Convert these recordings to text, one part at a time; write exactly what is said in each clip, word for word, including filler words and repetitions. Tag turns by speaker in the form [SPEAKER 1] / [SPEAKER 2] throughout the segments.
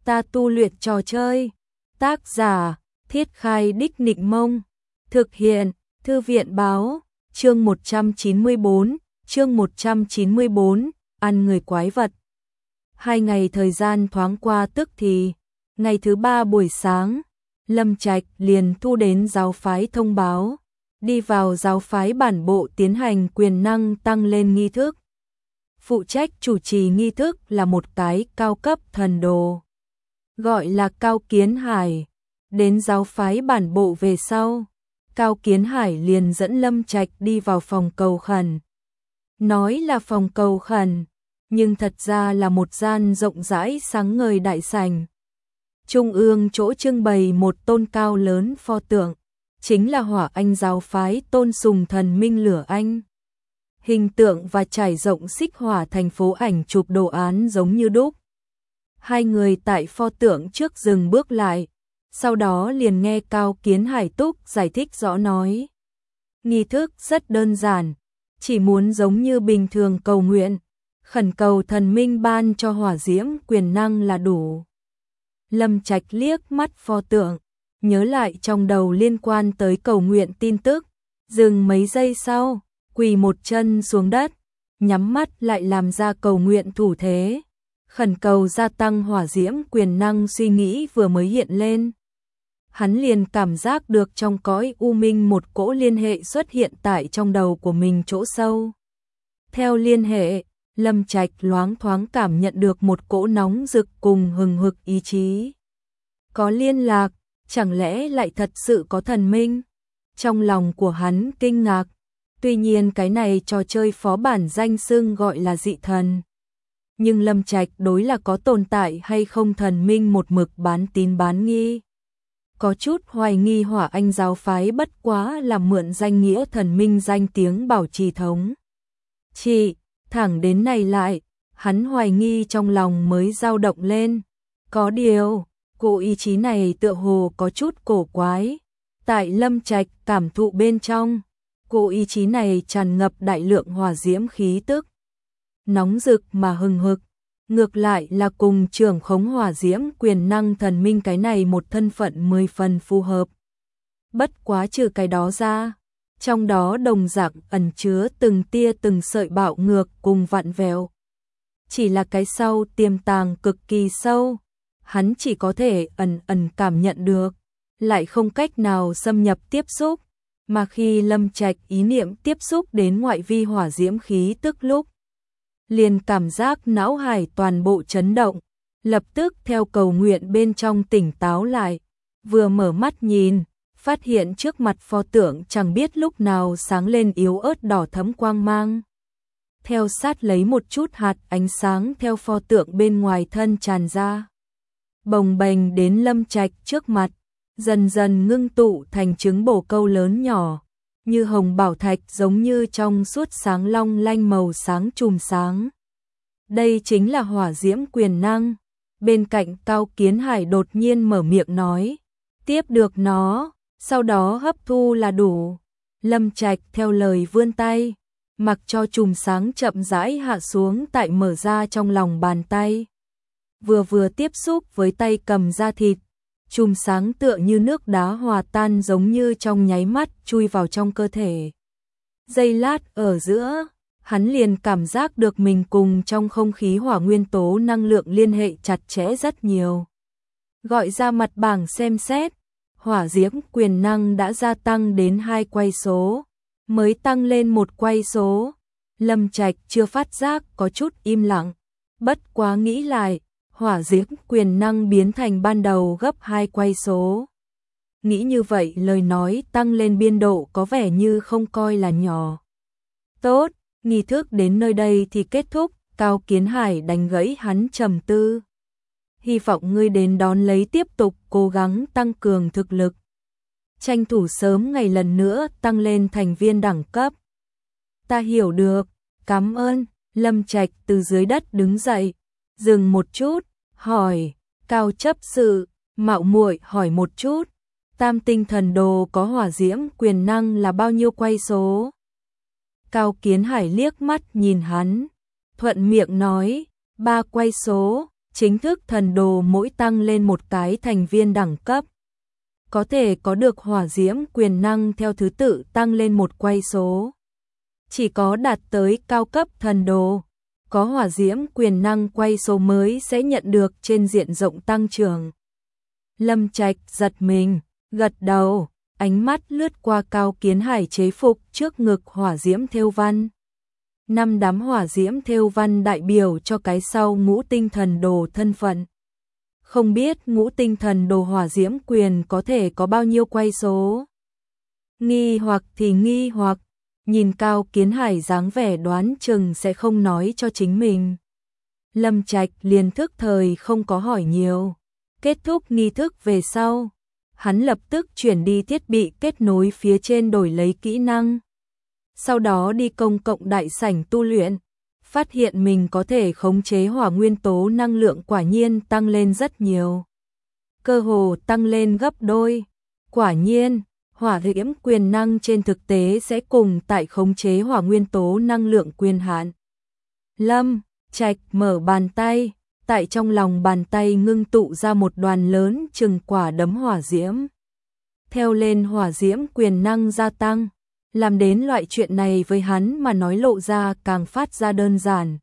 [SPEAKER 1] ta tu luyện trò chơi. Tác giả, Thiết Khai Đích Nịnh Mông. Thực hiện, Thư viện Báo. Chương một trăm chín mươi bốn, chương một trăm chín mươi bốn, ăn người quái vật. Hai ngày thời gian thoáng qua tức thì, ngày thứ ba buổi sáng, Lâm Trạch liền thu đến giáo phái thông báo, đi vào giáo phái bản bộ tiến hành quyền năng tăng lên nghi thức. Phụ trách chủ trì nghi thức là một cái cao cấp thần đồ, gọi là Cao Kiến Hải. Đến giáo phái bản bộ về sau, Cao Kiến Hải liền dẫn Lâm Trạch đi vào phòng cầu khẩn. Nói là phòng cầu khẩn, nhưng thật ra là một gian rộng rãi sáng ngời đại sảnh. Trung ương chỗ trưng bày một tôn cao lớn pho tượng, chính là Hỏa Anh giáo phái tôn sùng thần minh Lửa Anh. Hình tượng và trải rộng xích hỏa thành phố ảnh chụp đồ án giống như đúc. Hai người tại pho tượng trước dừng bước lại, sau đó liền nghe Cao Kiến Hải túc giải thích rõ nói. Nghi thức rất đơn giản, chỉ muốn giống như bình thường cầu nguyện, khẩn cầu thần minh ban cho hỏa diễm quyền năng là đủ. Lâm Trạch liếc mắt pho tượng, nhớ lại trong đầu liên quan tới cầu nguyện tin tức, dừng mấy giây sau, quỳ một chân xuống đất, nhắm mắt lại làm ra cầu nguyện thủ thế, khẩn cầu gia tăng hỏa diễm quyền năng. Suy nghĩ vừa mới hiện lên, hắn liền cảm giác được trong cõi u minh một cỗ liên hệ xuất hiện tại trong đầu của mình chỗ sâu. Theo liên hệ, Lâm Trạch loáng thoáng cảm nhận được một cỗ nóng rực cùng hừng hực ý chí. Có liên lạc, chẳng lẽ lại thật sự có thần minh? Trong lòng của hắn kinh ngạc, tuy nhiên cái này trò chơi phó bản danh xưng gọi là dị thần. Nhưng Lâm Trạch đối là có tồn tại hay không thần minh một mực bán tín bán nghi. Có chút hoài nghi Hỏa Anh giáo phái bất quá là mượn danh nghĩa thần minh danh tiếng bảo trì thống trị. Thẳng đến này lại, hắn hoài nghi trong lòng mới dao động lên. Có điều, cỗ ý chí này tựa hồ có chút cổ quái. Tại Lâm Trạch cảm thụ bên trong, cỗ ý chí này tràn ngập đại lượng hỏa diễm khí tức, nóng rực mà hừng hực. Ngược lại là cùng trưởng khống hỏa diễm quyền năng thần minh cái này một thân phận mười phần phù hợp. Bất quá trừ cái đó ra, trong đó đồng dạng ẩn chứa từng tia từng sợi bạo ngược cùng vặn vẹo. Chỉ là cái sau tiềm tàng cực kỳ sâu, hắn chỉ có thể ẩn ẩn cảm nhận được, lại không cách nào xâm nhập tiếp xúc. Mà khi Lâm Trạch ý niệm tiếp xúc đến ngoại vi hỏa diễm khí tức lúc, liền cảm giác não hải toàn bộ chấn động, lập tức theo cầu nguyện bên trong tỉnh táo lại, vừa mở mắt nhìn, phát hiện trước mặt pho tượng chẳng biết lúc nào sáng lên yếu ớt đỏ thẫm quang mang. Theo sát lấy một chút hạt ánh sáng theo pho tượng bên ngoài thân tràn ra, bồng bềnh đến Lâm Trạch trước mặt, dần dần ngưng tụ thành trứng bồ câu lớn nhỏ, như hồng bảo thạch giống như trong suốt sáng long lanh màu sáng chùm sáng. Đây chính là hỏa diễm quyền năng. Bên cạnh Cao Kiến Hải đột nhiên mở miệng nói, tiếp được nó, sau đó hấp thu là đủ. Lâm Trạch theo lời vươn tay, mặc cho chùm sáng chậm rãi hạ xuống tại mở ra trong lòng bàn tay. Vừa vừa tiếp xúc với tay cầm da thịt, chùm sáng tựa như nước đá hòa tan giống như trong nháy mắt chui vào trong cơ thể. Giây lát ở giữa, hắn liền cảm giác được mình cùng trong không khí hỏa nguyên tố năng lượng liên hệ chặt chẽ rất nhiều. Gọi ra mặt bảng xem xét, hỏa diễm quyền năng đã gia tăng đến hai quay số, mới tăng lên một quay số. Lâm Trạch chưa phát giác có chút im lặng, bất quá nghĩ lại, hỏa diễm quyền năng biến thành ban đầu gấp hai quay số. Nghĩ như vậy lời nói tăng lên biên độ có vẻ như không coi là nhỏ. Tốt, nghi thức đến nơi đây thì kết thúc. Cao Kiến Hải đánh gãy hắn trầm tư. Hy vọng ngươi đến đón lấy tiếp tục cố gắng tăng cường thực lực, tranh thủ sớm ngày lần nữa tăng lên thành viên đẳng cấp. Ta hiểu được, cảm ơn. Lâm Trạch từ dưới đất đứng dậy, dừng một chút, hỏi, Cao chấp sự, mạo muội hỏi một chút, tam tinh thần đồ có hỏa diễm quyền năng là bao nhiêu quay số? Cao Kiến Hải liếc mắt nhìn hắn, thuận miệng nói, ba quay số. chính thức thần đồ mỗi tăng lên một cái thành viên đẳng cấp. Có thể có được hỏa diễm quyền năng theo thứ tự tăng lên một quay số. Chỉ có đạt tới cao cấp thần đồ, có hỏa diễm quyền năng quay số mới sẽ nhận được trên diện rộng tăng trưởng. Lâm Trạch giật mình, gật đầu, ánh mắt lướt qua Cao Kiến Hải chế phục trước ngực hỏa diễm thêu văn. Năm đám hỏa diễm thêu văn đại biểu cho cái sau ngũ tinh thần đồ thân phận. Không biết ngũ tinh thần đồ hỏa diễm quyền có thể có bao nhiêu quay số. Nghi hoặc thì nghi hoặc, nhìn Cao Kiến Hải dáng vẻ đoán chừng sẽ không nói cho chính mình. Lâm Trạch liền thức thời không có hỏi nhiều. Kết thúc nghi thức về sau, hắn lập tức chuyển đi thiết bị kết nối phía trên đổi lấy kỹ năng. Sau đó đi công cộng đại sảnh tu luyện, phát hiện mình có thể khống chế hỏa nguyên tố năng lượng quả nhiên tăng lên rất nhiều. Cơ hồ tăng lên gấp đôi. Quả nhiên, hỏa diễm quyền năng trên thực tế sẽ cùng tại khống chế hỏa nguyên tố năng lượng quyền hạn. Lâm Trạch mở bàn tay, tại trong lòng bàn tay ngưng tụ ra một đoàn lớn chừng quả đấm hỏa diễm. Theo lên hỏa diễm quyền năng gia tăng, làm đến loại chuyện này với hắn mà nói lộ ra càng phát ra đơn giản.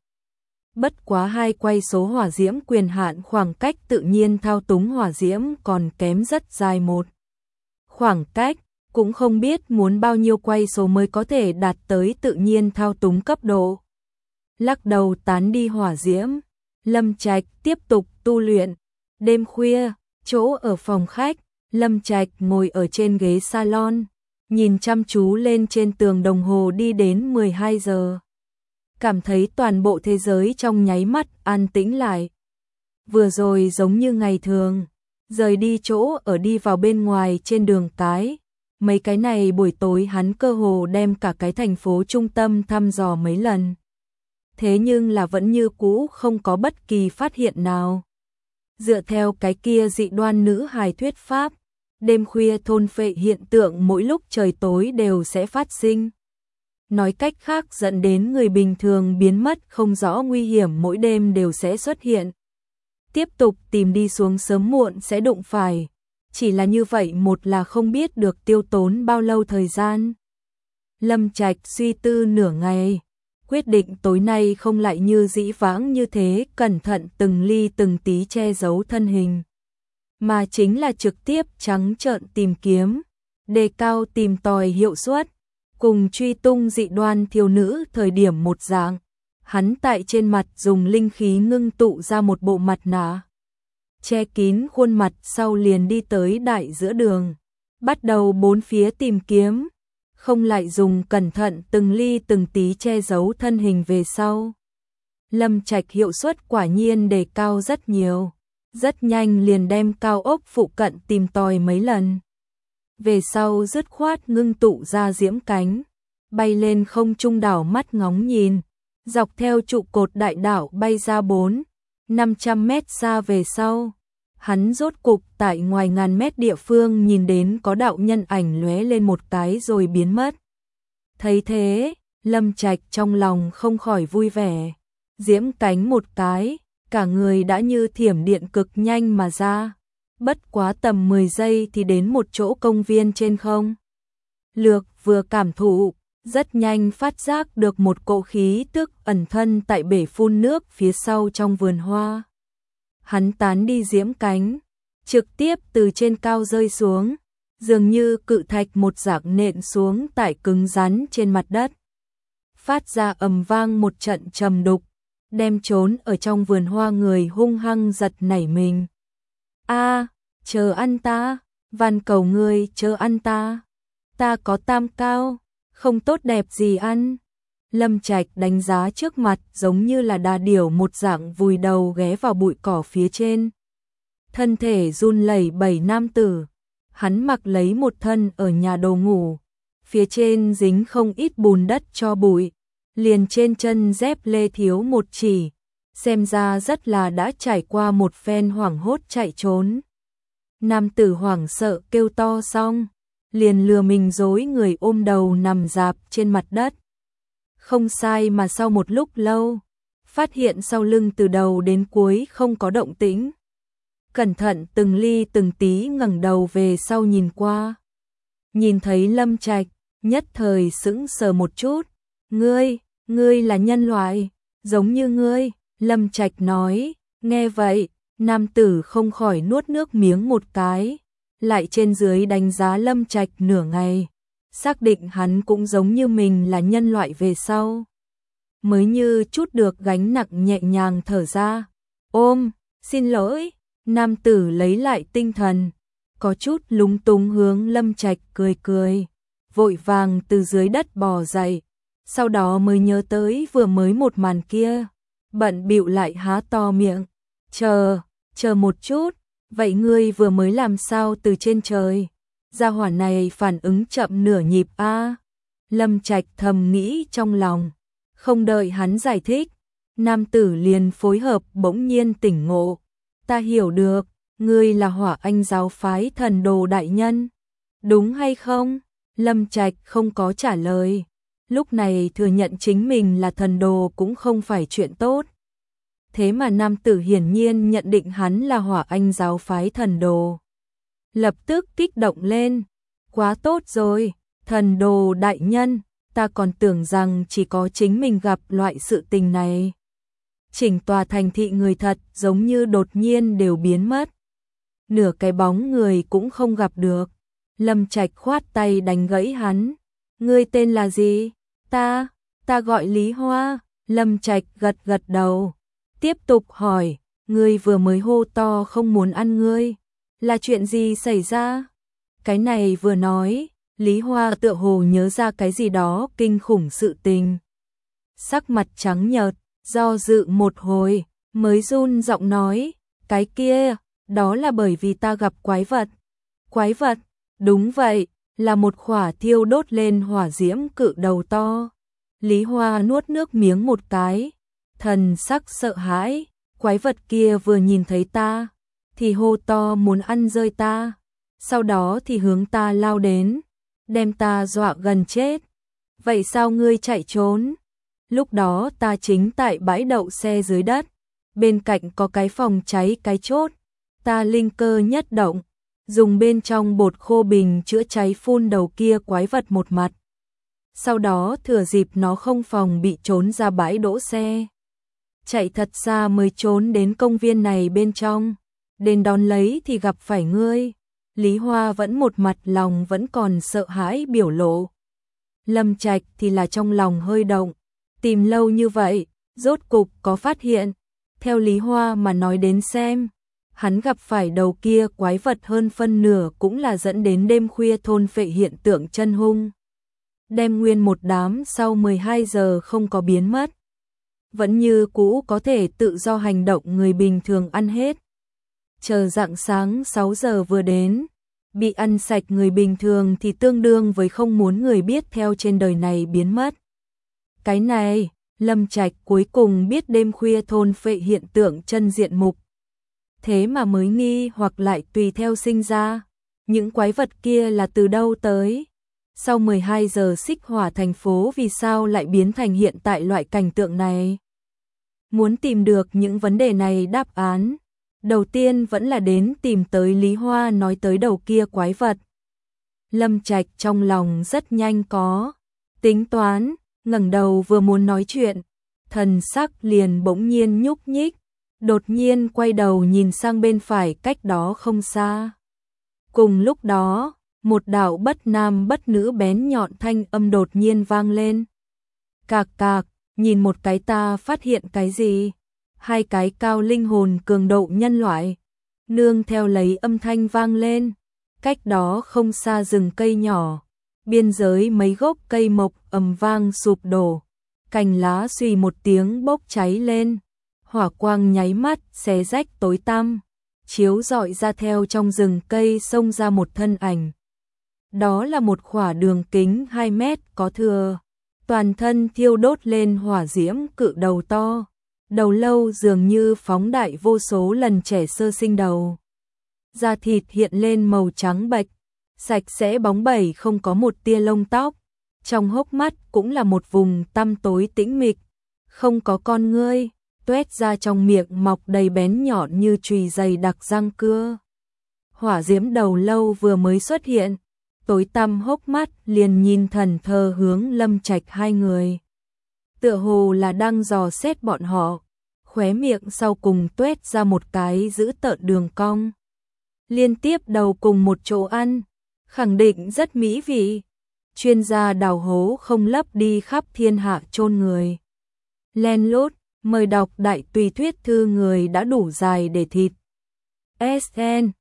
[SPEAKER 1] Bất quá hai quay số hỏa diễm quyền hạn khoảng cách tự nhiên thao túng hỏa diễm còn kém rất dài một. Khoảng cách, cũng không biết muốn bao nhiêu quay số mới có thể đạt tới tự nhiên thao túng cấp độ. Lắc đầu tán đi hỏa diễm, Lâm Trạch tiếp tục tu luyện. Đêm khuya, chỗ ở phòng khách, Lâm Trạch ngồi ở trên ghế salon, nhìn chăm chú lên trên tường đồng hồ đi đến mười hai giờ. Cảm thấy toàn bộ thế giới trong nháy mắt an tĩnh lại. Vừa rồi giống như ngày thường, rời đi chỗ ở đi vào bên ngoài trên đường cái. Mấy cái này buổi tối hắn cơ hồ đem cả cái thành phố trung tâm thăm dò mấy lần. Thế nhưng là vẫn như cũ không có bất kỳ phát hiện nào. Dựa theo cái kia dị đoan nữ hài thuyết pháp, đêm khuya thôn phệ hiện tượng mỗi lúc trời tối đều sẽ phát sinh. Nói cách khác dẫn đến người bình thường biến mất không rõ nguy hiểm mỗi đêm đều sẽ xuất hiện. Tiếp tục tìm đi xuống sớm muộn sẽ đụng phải. Chỉ là như vậy một là không biết được tiêu tốn bao lâu thời gian. Lâm Trạch suy tư nửa ngày, quyết định tối nay không lại như dĩ vãng như thế cẩn thận từng ly từng tí che giấu thân hình. Mà chính là trực tiếp trắng trợn tìm kiếm, đề cao tìm tòi hiệu suất, cùng truy tung dị đoan thiếu nữ thời điểm một dạng. Hắn tại trên mặt dùng linh khí ngưng tụ ra một bộ mặt nạ, che kín khuôn mặt sau liền đi tới đại giữa đường, bắt đầu bốn phía tìm kiếm, không lại dùng cẩn thận từng ly từng tí che giấu thân hình về sau. Lâm Trạch hiệu suất quả nhiên đề cao rất nhiều, rất nhanh liền đem cao ốc phụ cận tìm tòi mấy lần. Về sau dứt khoát ngưng tụ ra diễm cánh, bay lên không trung đảo mắt ngóng nhìn, dọc theo trụ cột đại đảo bay ra bốn, năm trăm mét xa về sau. Hắn rốt cục tại ngoài ngàn mét địa phương nhìn đến có đạo nhân ảnh lóe lên một cái rồi biến mất. Thấy thế, Lâm Trạch trong lòng không khỏi vui vẻ, diễm cánh một cái, cả người đã như thiểm điện cực nhanh mà ra. Bất quá tầm mười giây thì đến một chỗ công viên trên không. Lược vừa cảm thụ, rất nhanh phát giác được một cỗ khí tức ẩn thân tại bể phun nước phía sau trong vườn hoa. Hắn tán đi diễm cánh, trực tiếp từ trên cao rơi xuống, dường như cự thạch một dạng nện xuống tại cứng rắn trên mặt đất. Phát ra ầm vang một trận trầm đục, đem trốn ở trong vườn hoa người hung hăng giật nảy mình. A, chờ ăn ta, van cầu ngươi chờ ăn ta. Ta có tam cao, không tốt đẹp gì ăn. Lâm Trạch đánh giá trước mặt giống như là đà điểu một dạng vùi đầu ghé vào bụi cỏ phía trên. Thân thể run lẩy bẩy nam tử, hắn mặc lấy một thân ở nhà đồ ngủ, phía trên dính không ít bùn đất cho bụi, liền trên chân dép lê thiếu một chỉ, xem ra rất là đã trải qua một phen hoảng hốt chạy trốn. Nam tử hoảng sợ kêu to xong, liền lừa mình dối người ôm đầu nằm rạp trên mặt đất. Không sai mà sau một lúc lâu, phát hiện sau lưng từ đầu đến cuối không có động tĩnh. Cẩn thận từng ly từng tí ngẩng đầu về sau nhìn qua. Nhìn thấy Lâm Trạch, nhất thời sững sờ một chút. Ngươi, ngươi là nhân loại, giống như ngươi, Lâm Trạch nói. Nghe vậy, nam tử không khỏi nuốt nước miếng một cái, lại trên dưới đánh giá Lâm Trạch nửa ngày, xác định hắn cũng giống như mình là nhân loại về sau. Mới như chút được gánh nặng nhẹ nhàng thở ra. Ôm, xin lỗi, nam tử lấy lại tinh thần, có chút lúng túng hướng Lâm Trạch cười cười, vội vàng từ dưới đất bò dậy, sau đó mới nhớ tới vừa mới một màn kia, bận bịu lại há to miệng. Chờ, chờ một chút, vậy ngươi vừa mới làm sao từ trên trời? Gia hỏa này phản ứng chậm nửa nhịp a. Lâm Trạch thầm nghĩ trong lòng, không đợi hắn giải thích, nam tử liền phối hợp bỗng nhiên tỉnh ngộ. Ta hiểu được, ngươi là Hỏa Anh giáo phái thần đồ đại nhân, đúng hay không? Lâm Trạch không có trả lời, lúc này thừa nhận chính mình là thần đồ cũng không phải chuyện tốt. Thế mà nam tử hiển nhiên nhận định hắn là Hỏa Anh giáo phái thần đồ. Lập tức kích động lên, quá tốt rồi, thần đồ đại nhân, ta còn tưởng rằng chỉ có chính mình gặp loại sự tình này. Chỉnh tòa thành thị người thật giống như đột nhiên đều biến mất. Nửa cái bóng người cũng không gặp được. Lâm Trạch khoát tay đánh gãy hắn. Ngươi tên là gì? Ta, ta gọi Lý Hoa. Lâm Trạch gật gật đầu. Tiếp tục hỏi, ngươi vừa mới hô to không muốn ăn ngươi. Là chuyện gì xảy ra? Cái này vừa nói, Lý Hoa tựa hồ nhớ ra cái gì đó kinh khủng sự tình. Sắc mặt trắng nhợt, do dự một hồi, mới run giọng nói, cái kia, đó là bởi vì ta gặp quái vật. Quái vật, đúng vậy, là một khỏa thiêu đốt lên hỏa diễm cự đầu to. Lý Hoa nuốt nước miếng một cái, thần sắc sợ hãi, quái vật kia vừa nhìn thấy ta, thì hô to muốn ăn rơi ta, sau đó thì hướng ta lao đến, đem ta dọa gần chết. Vậy sao ngươi chạy trốn? Lúc đó ta chính tại bãi đậu xe dưới đất, bên cạnh có cái phòng cháy cái chốt, ta linh cơ nhất động, dùng bên trong bột khô bình chữa cháy phun đầu kia quái vật một mặt. Sau đó thừa dịp nó không phòng bị trốn ra bãi đỗ xe, chạy thật xa mới trốn đến công viên này bên trong, đến đón lấy thì gặp phải ngươi. Lý Hoa vẫn một mặt lòng vẫn còn sợ hãi biểu lộ. Lâm Trạch thì là trong lòng hơi động, tìm lâu như vậy, rốt cục có phát hiện. Theo Lý Hoa mà nói đến xem, hắn gặp phải đầu kia quái vật hơn phân nửa cũng là dẫn đến đêm khuya thôn phệ hiện tượng chân hung. Đem nguyên một đám sau mười hai giờ không có biến mất, vẫn như cũ có thể tự do hành động người bình thường ăn hết. Chờ rạng sáng sáu giờ vừa đến, bị ăn sạch người bình thường thì tương đương với không muốn người biết theo trên đời này biến mất. Cái này, Lâm Trạch cuối cùng biết đêm khuya thôn phệ hiện tượng chân diện mục. Thế mà mới nghi hoặc lại tùy theo sinh ra, những quái vật kia là từ đâu tới? Sau mười hai giờ xích hỏa thành phố vì sao lại biến thành hiện tại loại cảnh tượng này? Muốn tìm được những vấn đề này đáp án, đầu tiên vẫn là đến tìm tới Lý Hoa nói tới đầu kia quái vật. Lâm Trạch trong lòng rất nhanh có tính toán, ngẩng đầu vừa muốn nói chuyện, thần sắc liền bỗng nhiên nhúc nhích, đột nhiên quay đầu nhìn sang bên phải cách đó không xa. Cùng lúc đó, một đạo bất nam bất nữ bén nhọn thanh âm đột nhiên vang lên. Cạc cạc, nhìn một cái ta phát hiện cái gì? Hai cái cao linh hồn cường độ nhân loại. Nương theo lấy âm thanh vang lên, cách đó không xa rừng cây nhỏ, biên giới mấy gốc cây mộc ầm vang sụp đổ, cành lá xùy một tiếng bốc cháy lên, hỏa quang nháy mắt xé rách tối tăm, chiếu rọi ra theo trong rừng cây xông ra một thân ảnh. Đó là một khỏa đường kính hai mét có thừa, toàn thân thiêu đốt lên hỏa diễm cự đầu to, đầu lâu dường như phóng đại vô số lần trẻ sơ sinh đầu. Da thịt hiện lên màu trắng bệch, sạch sẽ bóng bẩy không có một tia lông tóc, trong hốc mắt cũng là một vùng tăm tối tĩnh mịch, không có con ngươi, tuét ra trong miệng mọc đầy bén nhọn như chùy dày đặc răng cưa. Hỏa diễm đầu lâu vừa mới xuất hiện, tối tăm hốc mắt liền nhìn thần thờ hướng Lâm Trạch hai người. Tựa hồ là đang dò xét bọn họ, khóe miệng sau cùng tuét ra một cái dữ tợn đường cong. Liên tiếp đầu cùng một chỗ ăn, khẳng định rất mỹ vị. Chuyên gia đào hố không lấp đi khắp thiên hạ chôn người. Len lút, mời đọc đại tùy thuyết thư người đã đủ dài để thịt. ét en